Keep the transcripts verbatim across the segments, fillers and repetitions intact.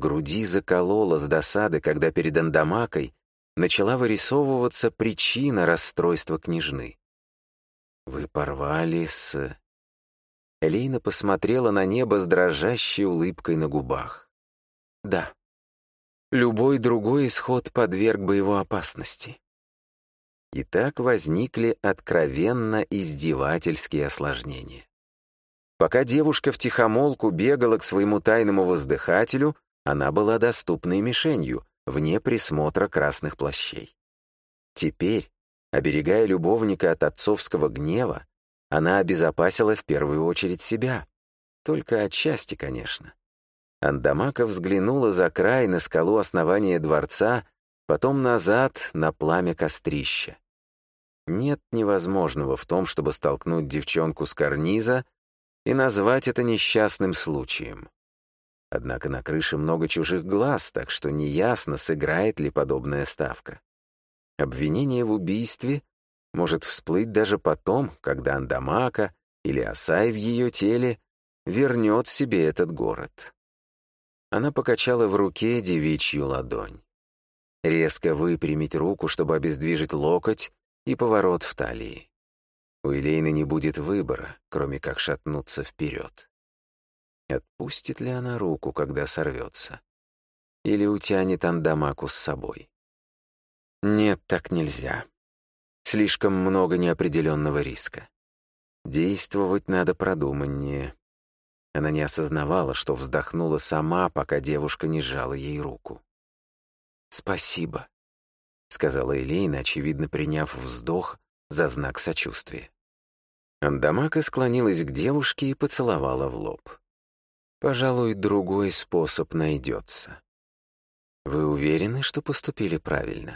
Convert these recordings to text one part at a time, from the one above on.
груди заколола с досады, когда перед Андамакой начала вырисовываться причина расстройства княжны. «Вы порвали с...» Элейна посмотрела на небо с дрожащей улыбкой на губах. «Да. Любой другой исход подверг бы его опасности». И так возникли откровенно издевательские осложнения. Пока девушка втихомолку бегала к своему тайному воздыхателю, она была доступной мишенью, вне присмотра красных плащей. Теперь, оберегая любовника от отцовского гнева, она обезопасила в первую очередь себя. Только отчасти, конечно. Андамака взглянула за край на скалу основания дворца, потом назад на пламя кострища. Нет невозможного в том, чтобы столкнуть девчонку с карниза и назвать это несчастным случаем. Однако на крыше много чужих глаз, так что неясно, сыграет ли подобная ставка. Обвинение в убийстве может всплыть даже потом, когда Андамака или Асай в ее теле вернет себе этот город. Она покачала в руке девичью ладонь. Резко выпрямить руку, чтобы обездвижить локоть, и поворот в талии. У Элейны не будет выбора, кроме как шатнуться вперед. Отпустит ли она руку, когда сорвется? Или утянет Андамаку с собой? Нет, так нельзя. Слишком много неопределенного риска. Действовать надо продуманнее. Она не осознавала, что вздохнула сама, пока девушка не сжала ей руку. «Спасибо», — сказала Элейна, очевидно приняв вздох за знак сочувствия. Андамака склонилась к девушке и поцеловала в лоб. «Пожалуй, другой способ найдется. Вы уверены, что поступили правильно?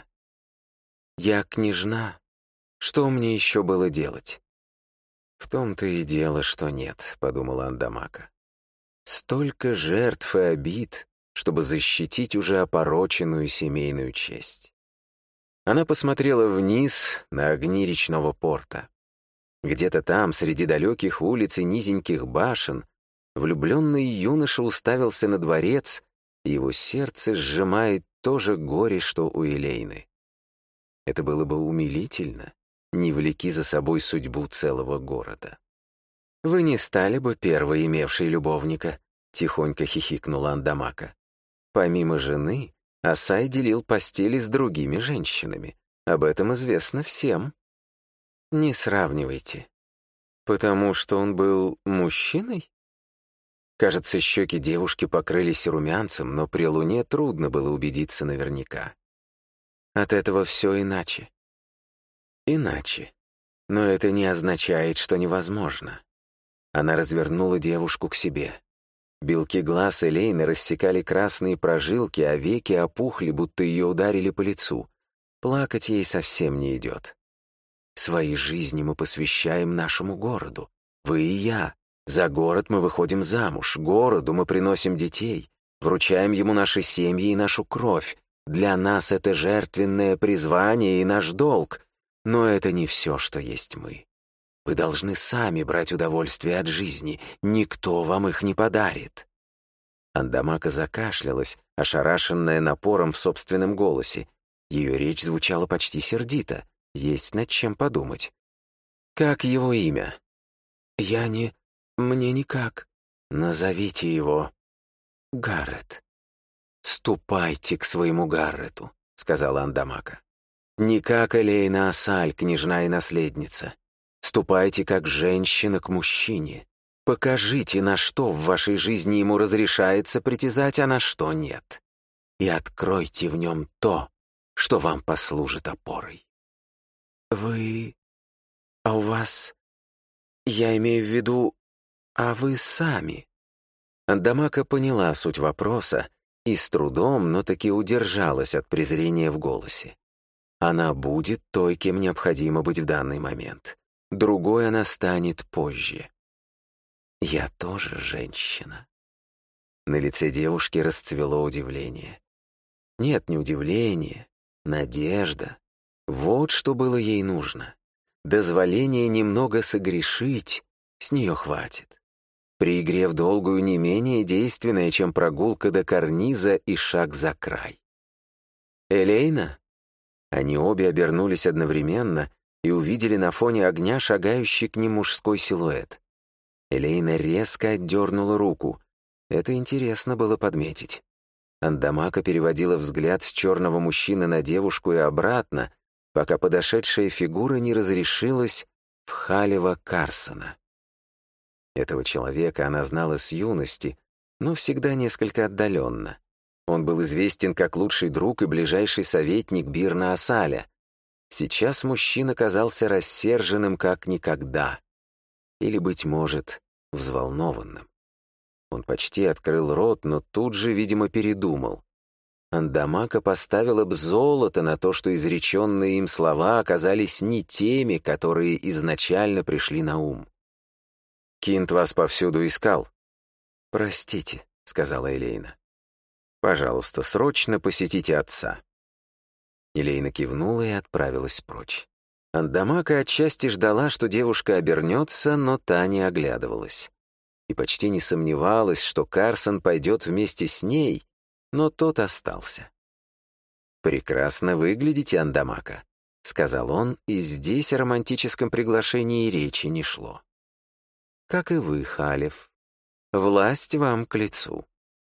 Я княжна. Что мне еще было делать?» «В том-то и дело, что нет», — подумала Андамака. «Столько жертв и обид, чтобы защитить уже опороченную семейную честь». Она посмотрела вниз на огни речного порта. Где-то там, среди далеких улиц и низеньких башен, влюбленный юноша уставился на дворец, и его сердце сжимает то же горе, что у Элейны. Это было бы умилительно, не влеки за собой судьбу целого города. «Вы не стали бы первой имевшей любовника», — тихонько хихикнула Андамака. «Помимо жены, Асай делил постели с другими женщинами. Об этом известно всем». «Не сравнивайте. Потому что он был мужчиной?» Кажется, щеки девушки покрылись румянцем, но при луне трудно было убедиться наверняка. От этого все иначе. Иначе. Но это не означает, что невозможно. Она развернула девушку к себе. Белки глаз Элейны рассекали красные прожилки, а веки опухли, будто ее ударили по лицу. Плакать ей совсем не идет. Свои жизни мы посвящаем нашему городу. Вы и я. За город мы выходим замуж, городу мы приносим детей, вручаем ему наши семьи и нашу кровь. Для нас это жертвенное призвание и наш долг. Но это не все, что есть мы. Вы должны сами брать удовольствие от жизни. Никто вам их не подарит». Андамака закашлялась, ошарашенная напором в собственном голосе. Ее речь звучала почти сердито. Есть над чем подумать. «Как его имя?» «Я не... Мне никак. Назовите его. Гаррет». «Ступайте к своему Гаррету», — сказала Андамака. «Не как Элейна Асаль, княжна и наследница. Ступайте как женщина к мужчине. Покажите, на что в вашей жизни ему разрешается притязать, а на что нет. И откройте в нем то, что вам послужит опорой». «Вы... А у вас... Я имею в виду... А вы сами...» Андамака поняла суть вопроса и с трудом, но таки удержалась от презрения в голосе. Она будет той, кем необходимо быть в данный момент. Другой она станет позже. «Я тоже женщина». На лице девушки расцвело удивление. Нет, не удивление, надежда. Вот что было ей нужно. Дозволение немного согрешить, с нее хватит. при игре в долгую не менее действенная, чем прогулка до карниза и шаг за край. «Элейна?» Они обе обернулись одновременно и увидели на фоне огня шагающий к ним мужской силуэт. Элейна резко отдернула руку. Это интересно было подметить. Андамака переводила взгляд с черного мужчины на девушку и обратно, пока подошедшая фигура не разрешилась в Халева Карсона. Этого человека она знала с юности, но всегда несколько отдаленно. Он был известен как лучший друг и ближайший советник Бирна Асаля. Сейчас мужчина казался рассерженным как никогда. Или, быть может, взволнованным. Он почти открыл рот, но тут же, видимо, передумал. Андамака поставила б золото на то, что изреченные им слова оказались не теми, которые изначально пришли на ум. «Кинт вас повсюду искал». «Простите», — сказала Элейна. «Пожалуйста, срочно посетите отца». Элейна кивнула и отправилась прочь. Андамака отчасти ждала, что девушка обернется, но та не оглядывалась. И почти не сомневалась, что Карсон пойдет вместе с ней, но тот остался. «Прекрасно выглядите, Андамака», — сказал он, и здесь о романтическом приглашении речи не шло. «Как и вы, Халев. Власть вам к лицу».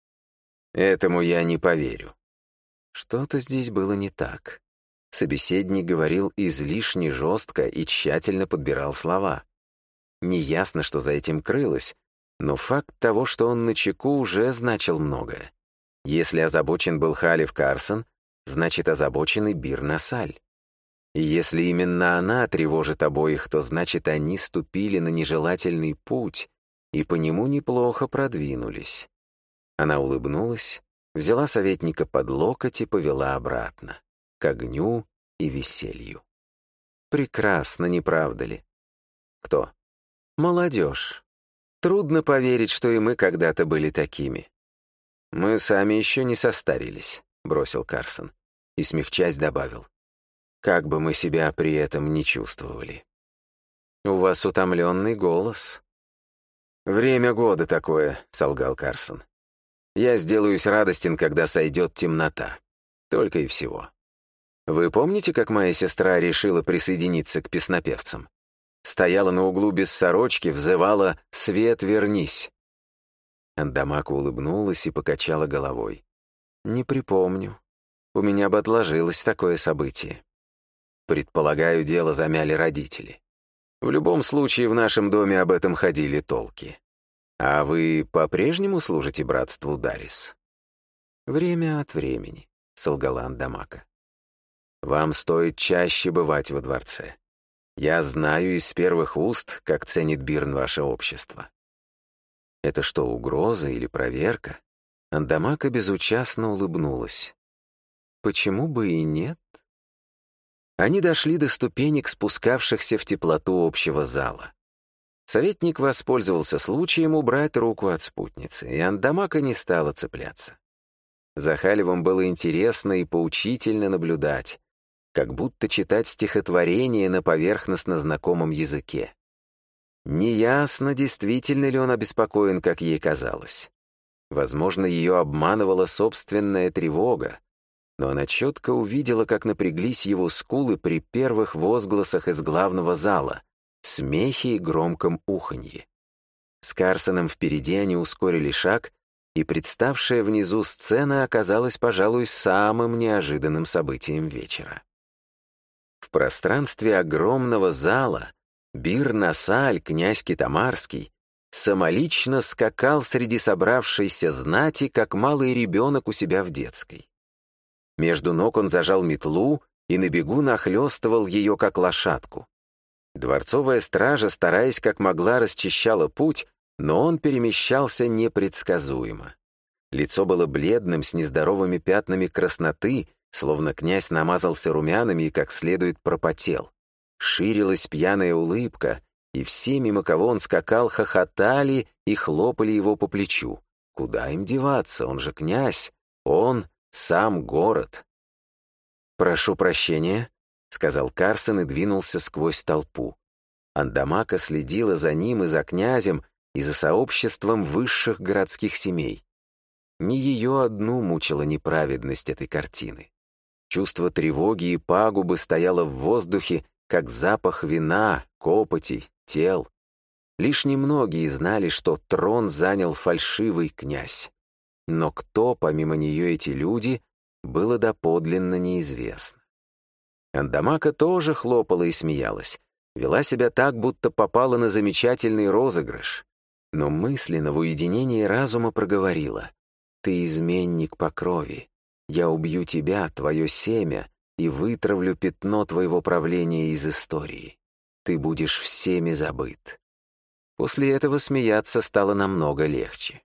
«Этому я не поверю». Что-то здесь было не так. Собеседник говорил излишне жестко и тщательно подбирал слова. Неясно, что за этим крылось, но факт того, что он начеку, уже значил многое. Если озабочен был Халев Карсон, значит, озабочен и Бирн Асаль. И если именно она тревожит обоих, то значит, они ступили на нежелательный путь и по нему неплохо продвинулись. Она улыбнулась, взяла советника под локоть и повела обратно, к огню и веселью. Прекрасно, не правда ли? Кто? Молодежь. Трудно поверить, что и мы когда-то были такими. Мы сами еще не состарились, бросил Карсон, и, смягчась, добавил. Как бы мы себя при этом не чувствовали. У вас утомленный голос. Время года такое, солгал Карсон. Я сделаюсь радостен, когда сойдет темнота. Только и всего. Вы помните, как моя сестра решила присоединиться к песнопевцам? Стояла на углу без сорочки, взывала «Свет, вернись!». Андамака улыбнулась и покачала головой. «Не припомню. У меня бы отложилось такое событие. Предполагаю, дело замяли родители. В любом случае, в нашем доме об этом ходили толки. А вы по-прежнему служите братству Дарис?» «Время от времени», — солгала Андамака. «Вам стоит чаще бывать во дворце. Я знаю из первых уст, как ценит Бирн ваше общество». «Это что, угроза или проверка?» Андамака безучастно улыбнулась. «Почему бы и нет?» Они дошли до ступенек, спускавшихся в теплоту общего зала. Советник воспользовался случаем убрать руку от спутницы, и Андамака не стала цепляться. За Халевом было интересно и поучительно наблюдать, как будто читать стихотворение на поверхностно знакомом языке. Неясно, действительно ли он обеспокоен, как ей казалось. Возможно, ее обманывала собственная тревога, но она четко увидела, как напряглись его скулы при первых возгласах из главного зала, смехе и громком уханье. С Карсоном впереди они ускорили шаг, и представшая внизу сцена оказалась, пожалуй, самым неожиданным событием вечера. В пространстве огромного зала Бирн Асаль, князь Китамарский, самолично скакал среди собравшейся знати, как малый ребенок у себя в детской. Между ног он зажал метлу и на бегу нахлёстывал ее, как лошадку. Дворцовая стража, стараясь как могла, расчищала путь, но он перемещался непредсказуемо. Лицо было бледным, с нездоровыми пятнами красноты, словно князь намазался румянами и как следует пропотел. Ширилась пьяная улыбка, и все, мимо кого он скакал, хохотали и хлопали его по плечу. Куда им деваться, он же князь, он сам город. «Прошу прощения», — сказал Карсон и двинулся сквозь толпу. Андамака следила за ним и за князем, и за сообществом высших городских семей. Не ее одну мучила неправедность этой картины. Чувство тревоги и пагубы стояло в воздухе, как запах вина, копоти, тел. Лишь немногие знали, что трон занял фальшивый князь. Но кто, помимо нее, эти люди, было доподлинно неизвестно. Андамака тоже хлопала и смеялась, вела себя так, будто попала на замечательный розыгрыш, но мысленно в уединении разума проговорила: «Ты изменник по крови, я убью тебя, твое семя, и вытравлю пятно твоего правления из истории. Ты будешь всеми забыт». После этого смеяться стало намного легче.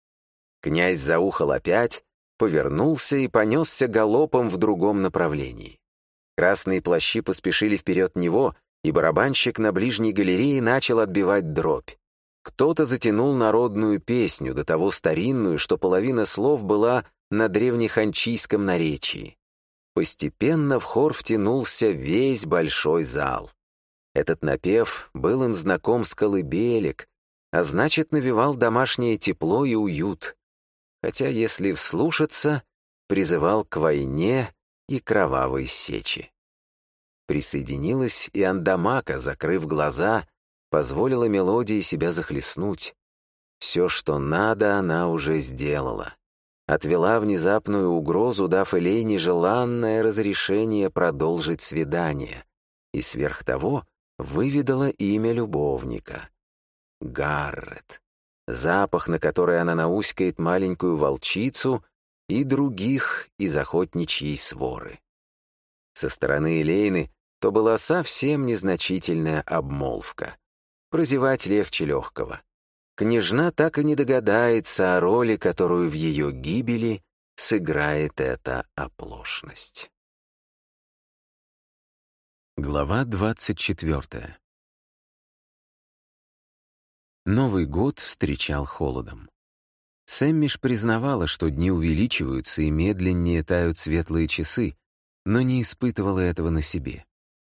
Князь заухал опять, повернулся и понесся галопом в другом направлении. Красные плащи поспешили вперед него, и барабанщик на ближней галерее начал отбивать дробь. Кто-то затянул народную песню, до того старинную, что половина слов была на древнеханчийском наречии. Постепенно в хор втянулся весь большой зал. Этот напев был им знаком с колыбелек, а значит, навевал домашнее тепло и уют, хотя, если вслушаться, призывал к войне и кровавой сечи. Присоединилась и Андамака, закрыв глаза, позволила мелодии себя захлестнуть. Все, что надо, она уже сделала. Отвела внезапную угрозу, дав Элейне желанное разрешение продолжить свидание, и сверх того выведала имя любовника — Гаррет, запах, на который она науськает маленькую волчицу и других из охотничьей своры. Со стороны Элейны то была совсем незначительная обмолвка. Прозевать легче легкого. Княжна так и не догадается о роли, которую в ее гибели сыграет эта оплошность. Глава двадцать четвертая. Новый год встречал холодом. Сэммиш признавала, что дни увеличиваются и медленнее тают светлые часы, но не испытывала этого на себе.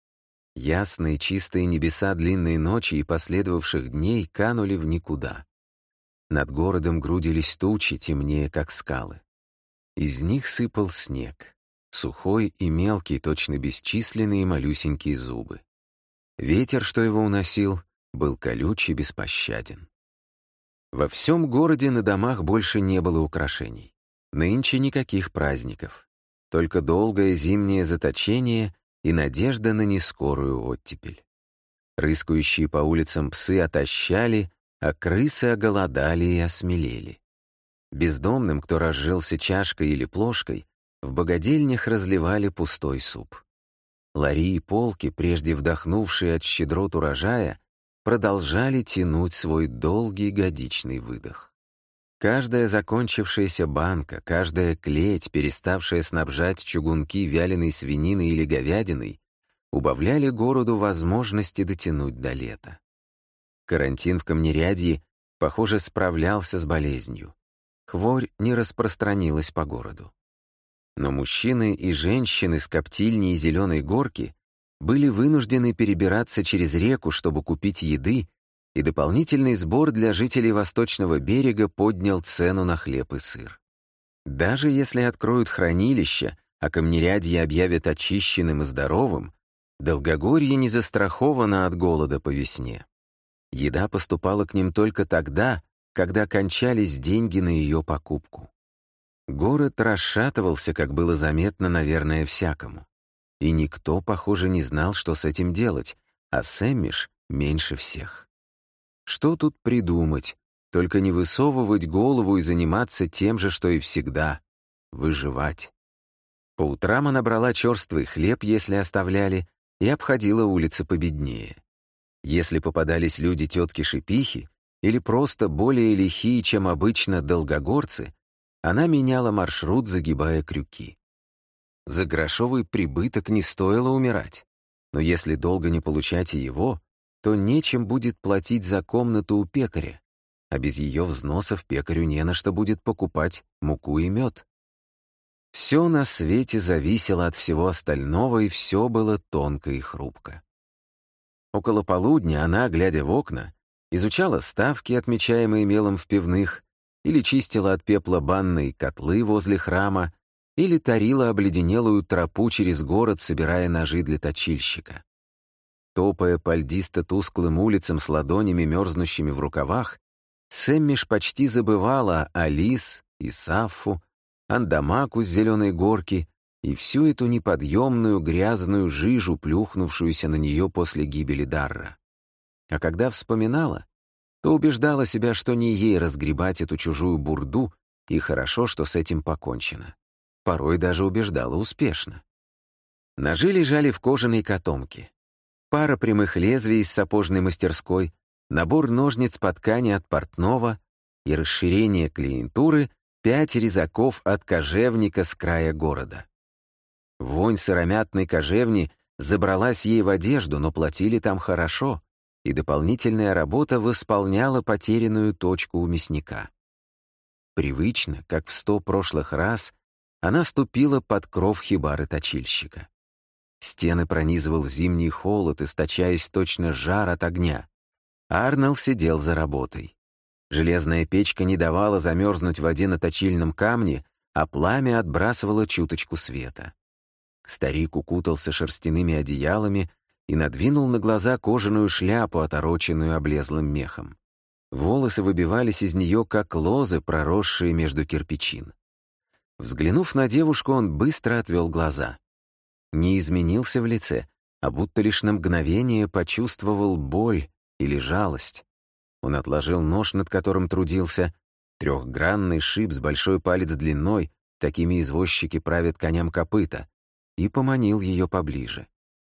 Ясные чистые небеса длинной ночи и последовавших дней канули в никуда. Над городом грудились тучи, темнее, как скалы. Из них сыпал снег, сухой и мелкий, точно бесчисленные малюсенькие зубы. Ветер, что его уносил, был колючий, беспощаден. Во всем городе на домах больше не было украшений. Нынче никаких праздников. Только долгое зимнее заточение и надежда на нескорую оттепель. Рыскающие по улицам псы отощали, а крысы оголодали и осмелели. Бездомным, кто разжился чашкой или плошкой, в богадельнях разливали пустой суп. Лари и полки, прежде вдохнувшие от щедрот урожая, продолжали тянуть свой долгий годичный выдох. Каждая закончившаяся банка, каждая клеть, переставшая снабжать чугунки вяленой свининой или говядиной, убавляли городу возможности дотянуть до лета. Карантин в Камнерядье, похоже, справлялся с болезнью. Хворь не распространилась по городу. Но мужчины и женщины с коптильни и зеленой горки были вынуждены перебираться через реку, чтобы купить еды, и дополнительный сбор для жителей Восточного берега поднял цену на хлеб и сыр. Даже если откроют хранилища, а Камнерядье объявят очищенным и здоровым, Долгогорье не застраховано от голода по весне. Еда поступала к ним только тогда, когда кончались деньги на ее покупку. Город расшатывался, как было заметно, наверное, всякому. И никто, похоже, не знал, что с этим делать, а Сэммиш меньше всех. Что тут придумать? Только не высовывать голову и заниматься тем же, что и всегда — выживать. По утрам она брала черствый хлеб, если оставляли, и обходила улицы победнее. Если попадались люди-тетки-шипихи или просто более лихие, чем обычно, долгогорцы, она меняла маршрут, загибая крюки. За грошовый прибыток не стоило умирать, но если долго не получать и его, то нечем будет платить за комнату у пекаря, а без ее взносов пекарю не на что будет покупать муку и мед. Все на свете зависело от всего остального, и все было тонко и хрупко. Около полудня она, глядя в окна, изучала ставки, отмечаемые мелом в пивных, или чистила от пепла банные котлы возле храма, или тарила обледенелую тропу через город, собирая ножи для точильщика. Топая по льдисто-тусклым улицам с ладонями, мерзнущими в рукавах, Сэммиш почти забывала о Лис и Саффу, Андамаку с зеленой горки и всю эту неподъемную грязную жижу, плюхнувшуюся на нее после гибели Дарра. А когда вспоминала, то убеждала себя, что не ей разгребать эту чужую бурду, и хорошо, что с этим покончено. Порой даже убеждала успешно. Ножи лежали в кожаной котомке. Пара прямых лезвий из сапожной мастерской, набор ножниц по ткани от портного и расширение клиентуры пять резаков от кожевника с края города. Вонь сыромятной кожевни забралась ей в одежду, но платили там хорошо, и дополнительная работа восполняла потерянную точку у мясника. Привычно, как в сто прошлых раз, она ступила под кров хибары точильщика. Стены пронизывал зимний холод, источаясь точно жар от огня. Арнелл сидел за работой. Железная печка не давала замерзнуть в воде на точильном камне, а пламя отбрасывало чуточку света. Старик укутался шерстяными одеялами и надвинул на глаза кожаную шляпу, отороченную облезлым мехом. Волосы выбивались из нее, как лозы, проросшие между кирпичин. Взглянув на девушку, он быстро отвел глаза. Не изменился в лице, а будто лишь на мгновение почувствовал боль или жалость. Он отложил нож, над которым трудился, трехгранный шип с большой палец длиной, такими извозчики правят коням копыта, и поманил ее поближе.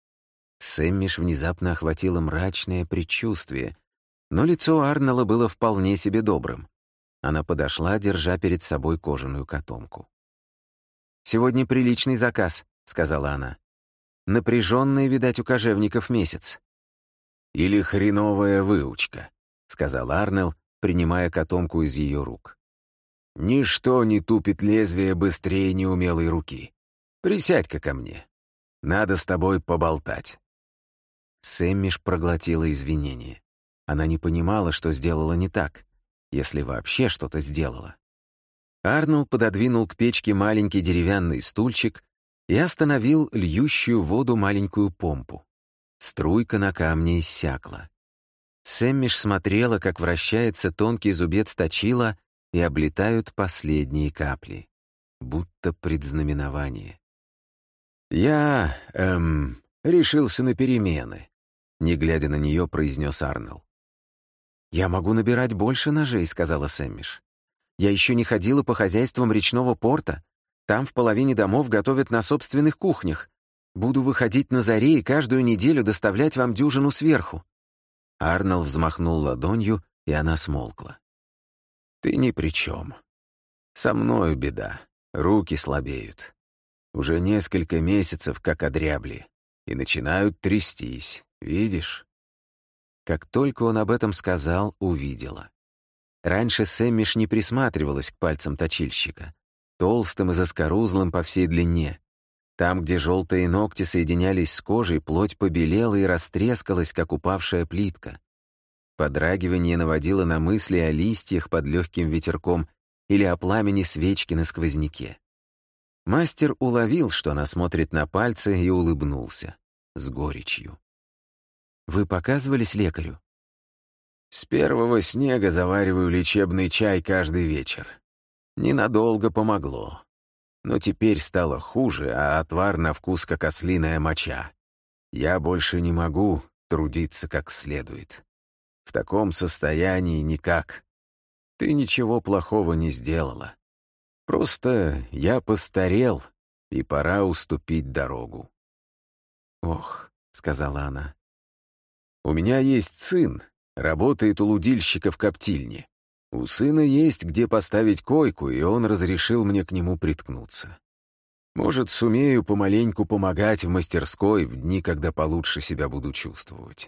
Сэммиш внезапно охватило мрачное предчувствие, но лицо Арнелла было вполне себе добрым. Она подошла, держа перед собой кожаную котомку. «Сегодня приличный заказ», — сказала она. «Напряженный, видать, у кожевников месяц». «Или хреновая выучка», — сказал Арнелл, принимая котомку из ее рук. «Ничто не тупит лезвие быстрее неумелой руки. Присядь-ка ко мне. Надо с тобой поболтать». Сэммиш проглотила извинения. Она не понимала, что сделала не так, если вообще что-то сделала. Арнольд пододвинул к печке маленький деревянный стульчик и остановил льющую воду маленькую помпу. Струйка на камне иссякла. Сэммиш смотрела, как вращается тонкий зубец точила, и облетают последние капли, будто предзнаменование. «Я, эм, решился на перемены», — не глядя на нее, произнес Арнольд. «Я могу набирать больше ножей», — сказала Сэммиш. «Я еще не ходила по хозяйствам речного порта. Там в половине домов готовят на собственных кухнях. Буду выходить на заре и каждую неделю доставлять вам дюжину сверху». Арнольд взмахнул ладонью, и она смолкла. «Ты ни при чем. Со мною беда. Руки слабеют. Уже несколько месяцев как одрябли. И начинают трястись. Видишь?» Как только он об этом сказал, увидела. Раньше Сэммиш не присматривалась к пальцам точильщика, толстым и заскорузлым по всей длине. Там, где желтые ногти соединялись с кожей, плоть побелела и растрескалась, как упавшая плитка. Подрагивание наводило на мысли о листьях под легким ветерком или о пламени свечки на сквозняке. Мастер уловил, что она смотрит на пальцы, и улыбнулся. С горечью. «Вы показывались лекарю?» «С первого снега завариваю лечебный чай каждый вечер. Ненадолго помогло. Но теперь стало хуже, а отвар на вкус как ослиная моча. Я больше не могу трудиться как следует. В таком состоянии никак. Ты ничего плохого не сделала. Просто я постарел, и пора уступить дорогу». «Ох», — сказала она. «У меня есть сын, работает у лудильщика в коптильне. У сына есть где поставить койку, и он разрешил мне к нему приткнуться. Может, сумею помаленьку помогать в мастерской в дни, когда получше себя буду чувствовать.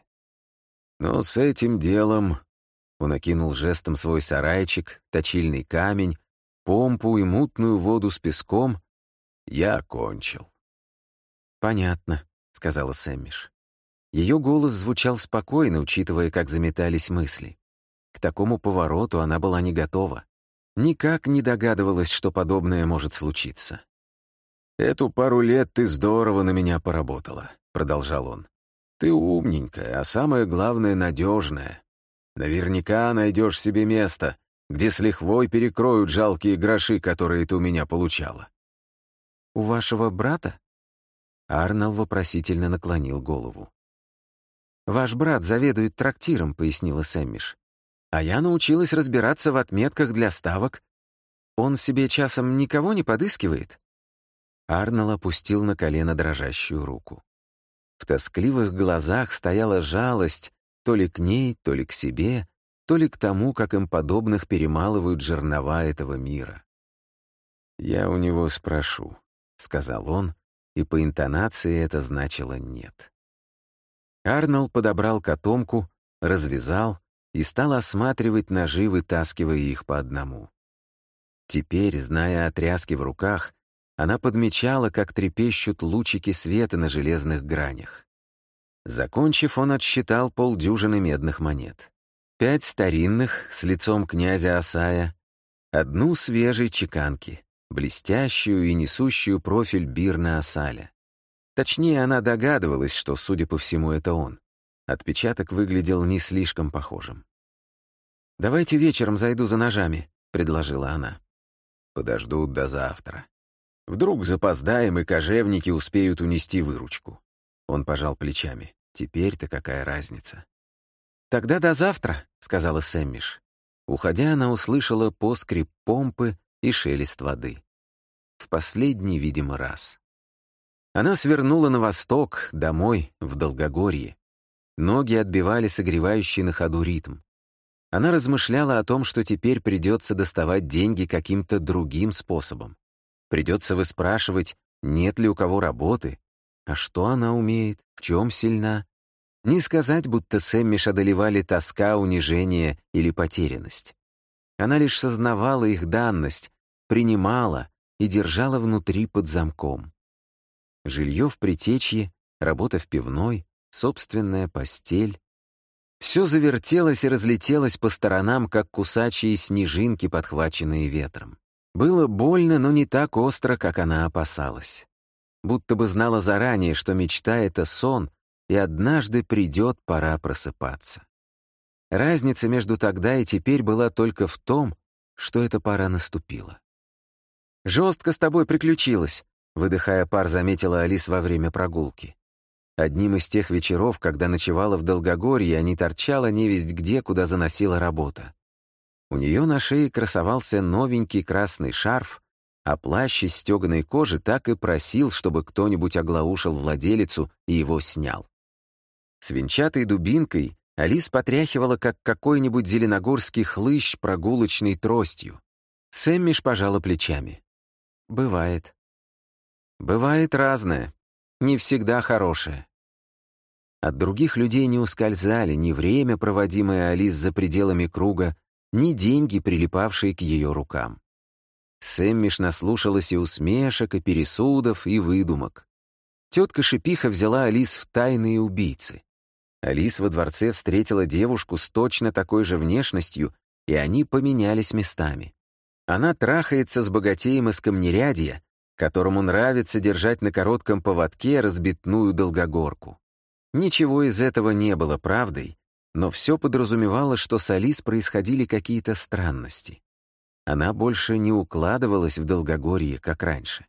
Но с этим делом...» Он окинул жестом свой сарайчик, точильный камень, помпу и мутную воду с песком. «Я кончил». «Понятно», — сказала Сэммиш. Ее голос звучал спокойно, учитывая, как заметались мысли. К такому повороту она была не готова. Никак не догадывалась, что подобное может случиться. «Эту пару лет ты здорово на меня поработала», — продолжал он. «Ты умненькая, а самое главное — надежная. Наверняка найдешь себе место, где с лихвой перекроют жалкие гроши, которые ты у меня получала». «У вашего брата?» Арнольд вопросительно наклонил голову. «Ваш брат заведует трактиром», — пояснила Сэммиш. «А я научилась разбираться в отметках для ставок. Он себе часом никого не подыскивает?» Арнольд опустил на колено дрожащую руку. В тоскливых глазах стояла жалость то ли к ней, то ли к себе, то ли к тому, как им подобных перемалывают жернова этого мира. «Я у него спрошу», — сказал он, и по интонации это значило «нет». Арнольд подобрал котомку, развязал и стал осматривать ножи, вытаскивая их по одному. Теперь, зная о тряске в руках, она подмечала, как трепещут лучики света на железных гранях. Закончив, он отсчитал полдюжины медных монет. Пять старинных, с лицом князя Асая, одну свежей чеканки, блестящую и несущую профиль Бирна Асаля. Точнее, она догадывалась, что, судя по всему, это он. Отпечаток выглядел не слишком похожим. «Давайте вечером зайду за ножами», — предложила она. «Подождут до завтра. Вдруг запоздаем, и кожевники успеют унести выручку». Он пожал плечами. «Теперь-то какая разница?» «Тогда до завтра», — сказала Сэммиш. Уходя, она услышала поскрип помпы и шелест воды. В последний, видимо, раз. Она свернула на восток, домой, в Долгогорье. Ноги отбивали согревающий на ходу ритм. Она размышляла о том, что теперь придется доставать деньги каким-то другим способом. Придется выспрашивать, нет ли у кого работы, а что она умеет, в чем сильна. Не сказать, будто Сэммиш одолевали тоска, унижение или потерянность. Она лишь сознавала их данность, принимала и держала внутри под замком. Жилье в Притечье, работа в пивной, собственная постель. Все завертелось и разлетелось по сторонам, как кусачие снежинки, подхваченные ветром. Было больно, но не так остро, как она опасалась. Будто бы знала заранее, что мечта — это сон, и однажды придет пора просыпаться. Разница между тогда и теперь была только в том, что эта пора наступила. «Жестко с тобой приключилось», — выдыхая пар, заметила Алис во время прогулки. Одним из тех вечеров, когда ночевала в Долгогорье, а не торчала невесть где, куда заносила работа. У нее на шее красовался новенький красный шарф, а плащ из стеганой кожи так и просил, чтобы кто-нибудь оглаушил владелицу и его снял. С венчатой дубинкой Алис потряхивала, как какой-нибудь зеленогорский хлыщ прогулочной тростью. Сэммиш пожала плечами. «Бывает. Бывает разное. Не всегда хорошее». От других людей не ускользали ни время, проводимое Алис за пределами круга, ни деньги, прилипавшие к ее рукам. Сэммиш наслушалась и усмешек, и пересудов, и выдумок. Тетка Шипиха взяла Алис в тайные убийцы. Алис во дворце встретила девушку с точно такой же внешностью, и они поменялись местами. Она трахается с богатеем из Камнерядья, которому нравится держать на коротком поводке разбитную долгогорку. Ничего из этого не было правдой, но все подразумевало, что с Алис происходили какие-то странности. Она больше не укладывалась в Долгогорье, как раньше.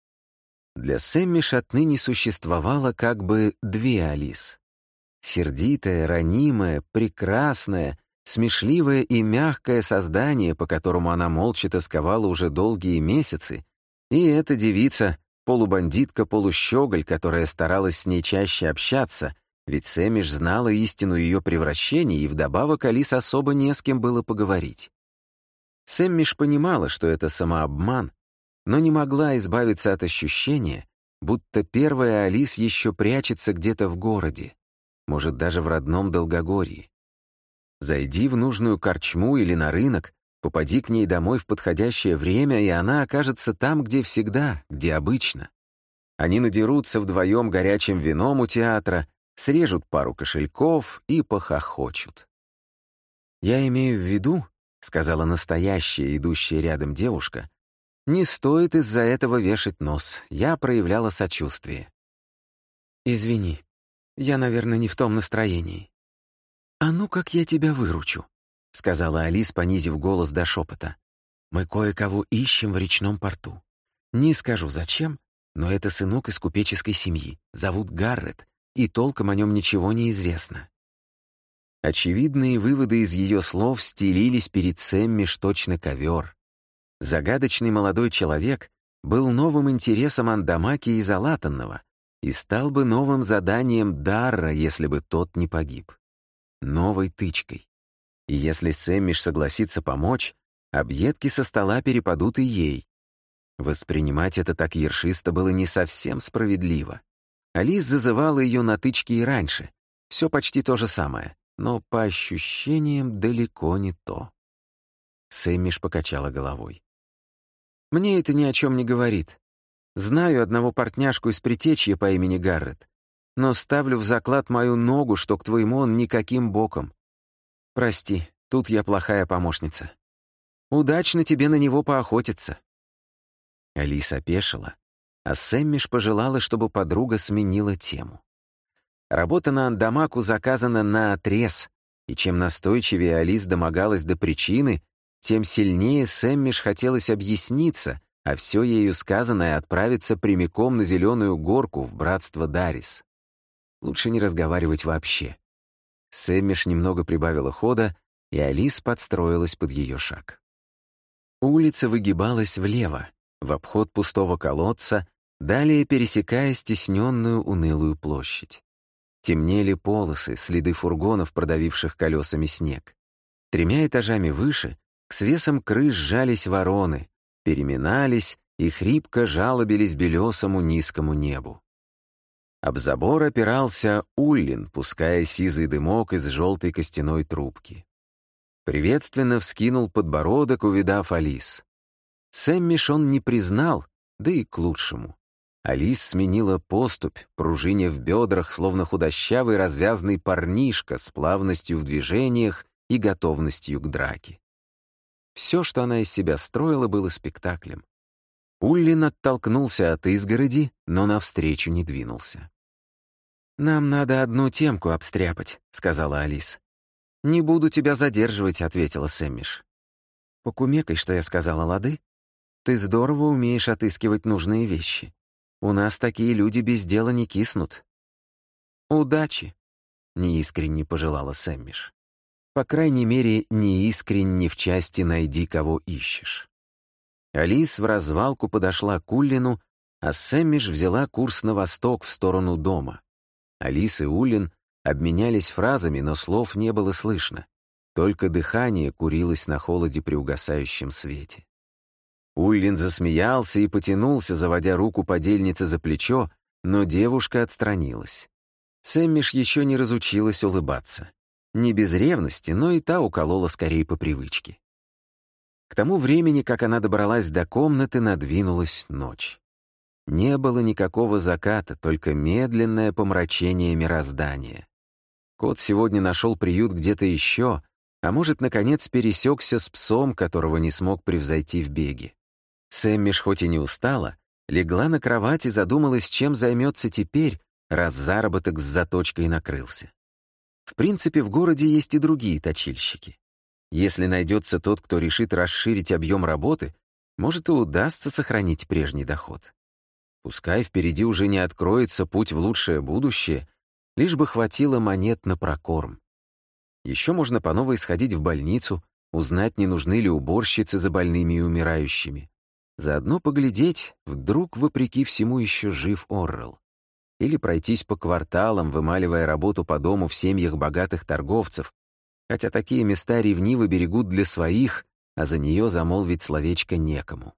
Для Сэммиш отныне существовало как бы две Алис. Сердитое, ранимое, прекрасное, смешливое и мягкое создание, по которому она молча тосковала уже долгие месяцы, и эта девица, полубандитка-полущеголь, которая старалась с ней чаще общаться, ведь Сэммиш знала истину ее превращения, и вдобавок Алис особо не с кем было поговорить. Сэммиш понимала, что это самообман, но не могла избавиться от ощущения, будто первая Алис еще прячется где-то в городе, может, даже в родном Долгогорье. Зайди в нужную корчму или на рынок, попади к ней домой в подходящее время, и она окажется там, где всегда, где обычно. Они надерутся вдвоем горячим вином у театра, срежут пару кошельков и похохочут. «Я имею в виду, — сказала настоящая, идущая рядом девушка, — не стоит из-за этого вешать нос. Я проявляла сочувствие». «Извини, я, наверное, не в том настроении». «А ну, как я тебя выручу», — сказала Алис, понизив голос до шепота. «Мы кое-кого ищем в речном порту. Не скажу зачем, но это сынок из купеческой семьи. Зовут Гаррет, и толком о нем ничего не известно». Очевидные выводы из ее слов стелились перед Сэммиш точно ковер. Загадочный молодой человек был новым интересом Андамаки и Залатанного и стал бы новым заданием Дарра, если бы тот не погиб. Новой тычкой. И если Сэммиш согласится помочь, объедки со стола перепадут и ей. Воспринимать это так ершисто было не совсем справедливо. Алис зазывала ее на тычки и раньше. Все почти то же самое, но по ощущениям далеко не то. Сэммиш покачала головой. «Мне это ни о чем не говорит. Знаю одного партняшку из Притечья по имени Гаррет, но ставлю в заклад мою ногу, что к твоему он никаким боком. Прости, тут я плохая помощница. Удачно тебе на него поохотиться». Алис опешила, а Сэммиш пожелала, чтобы подруга сменила тему. Работа на Андамаку заказана наотрез, и чем настойчивее Алис домогалась до причины, тем сильнее Сэммиш хотелось объясниться, а все ею сказанное отправиться прямиком на Зеленую горку в братство Дарис. Лучше не разговаривать вообще. Сэммиш немного прибавила хода, и Алис подстроилась под ее шаг. Улица выгибалась влево, в обход пустого колодца, далее пересекая стесненную унылую площадь. Темнели полосы, следы фургонов, продавивших колесами снег. Тремя этажами выше к свесам крыш сжались вороны, переминались и хрипко жалобились белесому низкому небу. Об забор опирался Уллин, пуская сизый дымок из желтой костяной трубки. Приветственно вскинул подбородок, увидав Алис. Сэммиш он не признал, да и к лучшему. Алис сменила поступь, пружиня в бедрах, словно худощавый развязный парнишка с плавностью в движениях и готовностью к драке. Все, что она из себя строила, было спектаклем. Уллин оттолкнулся от изгороди, но навстречу не двинулся. «Нам надо одну темку обстряпать», — сказала Алис. «Не буду тебя задерживать», — ответила Сэммиш. «Покумекай, что я сказала, лады? Ты здорово умеешь отыскивать нужные вещи. У нас такие люди без дела не киснут». «Удачи», — неискренне пожелала Сэммиш. По крайней мере, неискренне в части «найди, кого ищешь». Алис в развалку подошла к Уллину, а Сэммиш взяла курс на восток, в сторону дома. Алис и Уллин обменялись фразами, но слов не было слышно. Только дыхание курилось на холоде при угасающем свете. Уллин засмеялся и потянулся, заводя руку подельницы за плечо, но девушка отстранилась. Сэммиш еще не разучилась улыбаться. Не без ревности, но и та уколола скорее по привычке. К тому времени, как она добралась до комнаты, надвинулась ночь. Не было никакого заката, только медленное помрачение мироздания. Кот сегодня нашел приют где-то еще, а может, наконец, пересекся с псом, которого не смог превзойти в беге. Сэммиш хоть и не устала, легла на кровать и задумалась, чем займется теперь, раз заработок с заточкой накрылся. В принципе, в городе есть и другие точильщики. Если найдется тот, кто решит расширить объем работы, может, и удастся сохранить прежний доход. Пускай впереди уже не откроется путь в лучшее будущее, лишь бы хватило монет на прокорм. Еще можно по новой сходить в больницу, узнать, не нужны ли уборщицы за больными и умирающими. Заодно поглядеть, вдруг, вопреки всему, еще жив Оррелл. Или пройтись по кварталам, вымаливая работу по дому в семьях богатых торговцев, хотя такие места ревниво берегут для своих, а за нее замолвить словечко некому.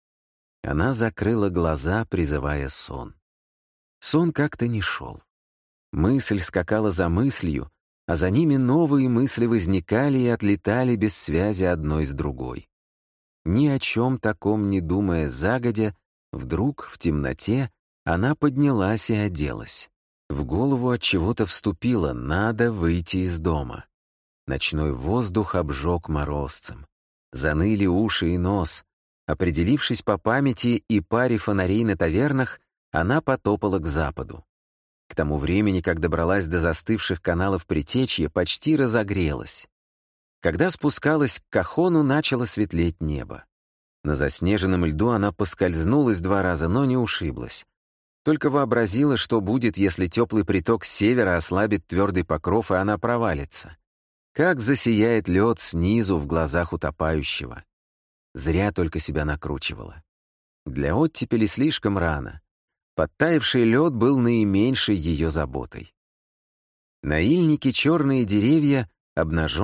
Она закрыла глаза, призывая сон. Сон как-то не шел. Мысль скакала за мыслью, а за ними новые мысли возникали и отлетали без связи одной с другой. Ни о чем таком не думая загодя, вдруг в темноте она поднялась и оделась. В голову от чего-то вступило: надо выйти из дома. Ночной воздух обжег морозцем. Заныли уши и нос. Определившись по памяти и паре фонарей на тавернах, она потопала к западу. К тому времени, как добралась до застывших каналов Притечья, почти разогрелась. Когда спускалась к Кахону, начало светлеть небо. На заснеженном льду она поскользнулась два раза, но не ушиблась. Только вообразила, что будет, если теплый приток с севера ослабит твердый покров, и она провалится. Как засияет лед снизу в глазах утопающего. Зря только себя накручивала. Для оттепели слишком рано. Подтаявший лед был наименьшей ее заботой. На ильнике черные деревья обнаженные.